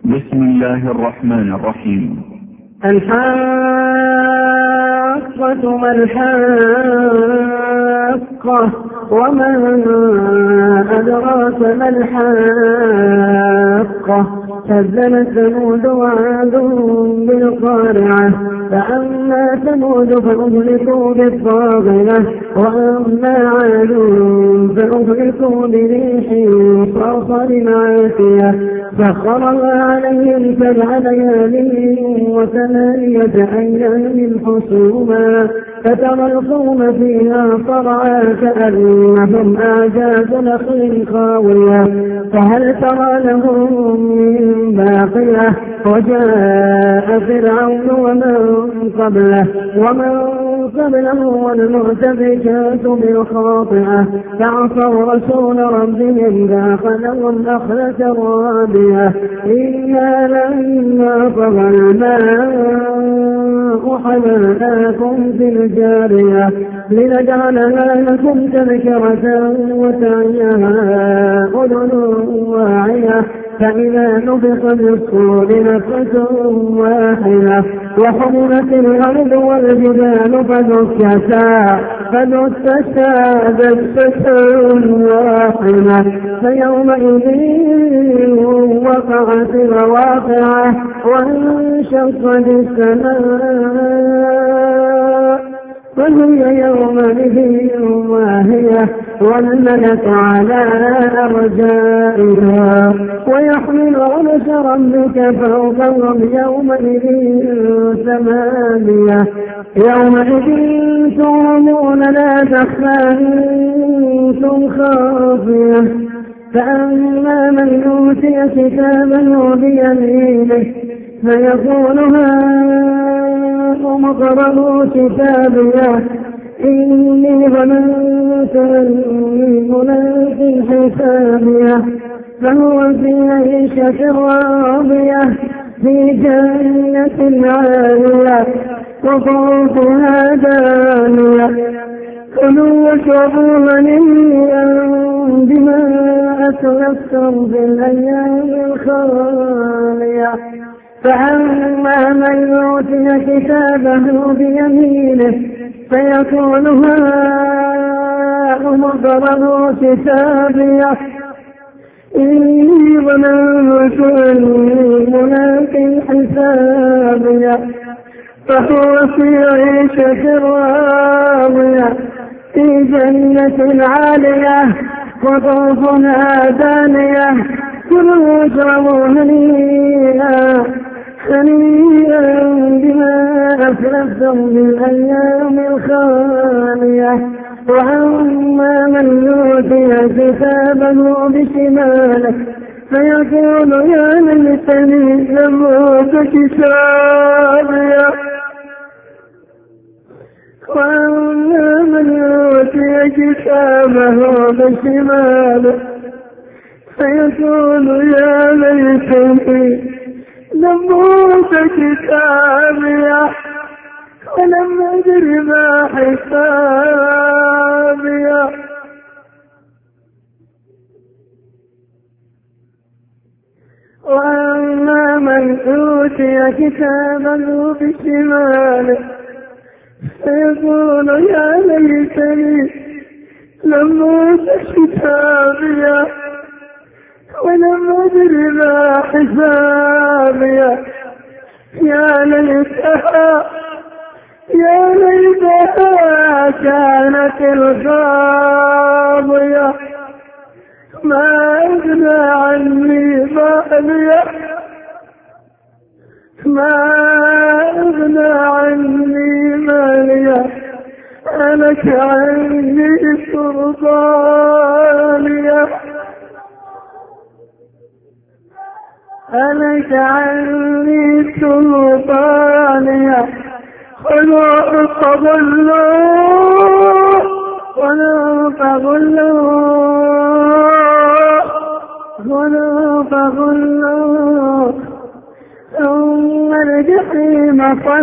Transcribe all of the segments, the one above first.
بسم الله الرحمن الرحيم. الحاقة ما الحاقة وما أدراك ما الحاقة كذبت ثمود وعاد بالقارعة فأما ثمود فأهلكوا بالطاغية وأما عاد فأهلكوا بريح صرصر عاتية سخرها عليهم 7 ليال و8 أيام حسوما فترى القوم فيها صرعى كأنهم أعجاز نخل خاوية فهل ترى لهم من باقية وجاء فرعون ومن قبله والمؤتفكات بالخاطئة فعصوا رسول ربهم فأخذهم أخذة رابية إنا لما طغى الماء حملناكم في الجارية لنجعلها لكم تذكرة وتعيها أذن واعية فإذا نفخ بالصور نفخة واحدة وحملت الأرض والجبال فدكتا دكة واحدة فيومئذ وقعت الواقعة وانشقت السماء فهي يومئذ واهية والملك على أرجائها ويحمل عرش ربك فوقهم يومئذ 8 يومئذ تعرضون لا تخفى منكم خافية فأما من أوتي كتابه بيمينه فيقول هاؤم اقرءوا كتابيه إني ظننت أني ملاق حسابيه فهو في عيشة راضية في جنة عالية قطوفها دانية كلوا واشربوا هنيئا بما أسلفتم في الأيام الخالية فأما من أوتي كتابه بيمينه فيقول هاؤم اقرءوا كتابيه إني ظننت أني ملاق حسابيه فهو في عيشة راضية في جنة عالية قطوفها دانية كلوا واشربوا هنيئا بما أسلفتم بالأيام الخالية وأما من أوتي كتابه بشماله فيقول يا ليتني لم أوت كتابيه وأما من أوتي كتابه بشماله فيقول يا ليتني لم أوت كتابيه ولم أدر ما حسابيه وأما من أوتي كتابه بشماله فيقول يا ليتني لم أوت كتابيه ولم أدر ما حسابيه يا ليتها كانت القاضية ما أغنى عني ماليه هلك عني سلطانيه خذوا فغلوا ثم الجحيم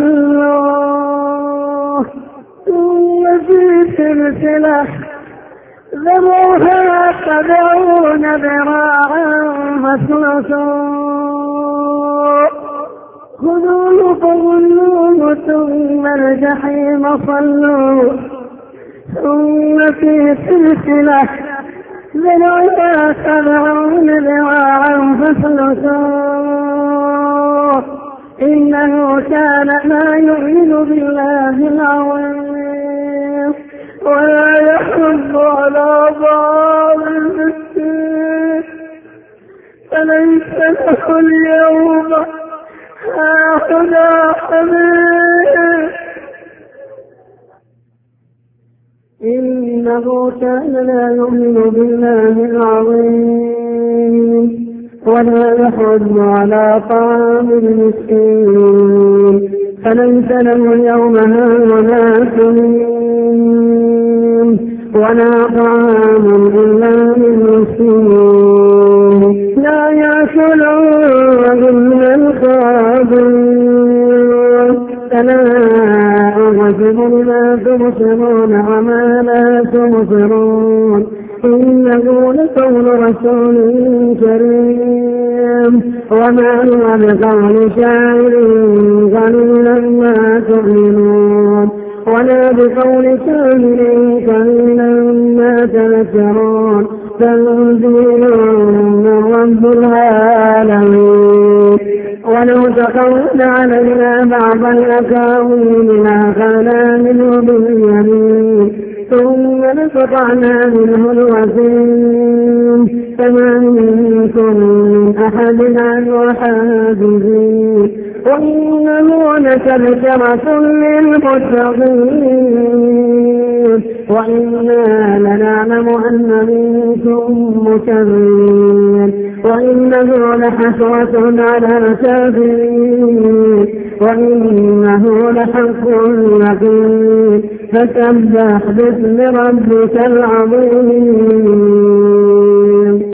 صلوه ثم في سلسلة ذروها 70 ذراعا فاسلكوه ثم الجحيم صلوا ثم في سلسلة ذرعها 70 ذراعا فاسلكوه إنه كان لا يؤمن بالله العظيم ولا يحض على طعام المسكين فليس له اليوم هاهنا حميم إنه كان لا يؤمن بالله العظيم ولا يحض على طعام المسكين فليس له اليوم هاهنا حميم ولا طعام إلا من مسكين لا يأكله إلا الخاطئون فلا أعجب ما تبصرون وما لا تبصرون إنه لقول رسول كريم وما هو بقول شاعر قليلا ما تؤمنون ولا بقول كاهن قليلا ما تذكرون تنزيل من رب العالمين ولو تقول علينا بعض الأقاويل لأخذنا منه باليمين ثم لقطعنا منه الوتين فما منكم من أحد عنه حاجزين وإنه لتذكرة للمتقين وإنا لنعلم أن منكم مكذبين وإنه لحسرة على الكافرين وإنه لحق يقين فسبح باسم ربك العظيم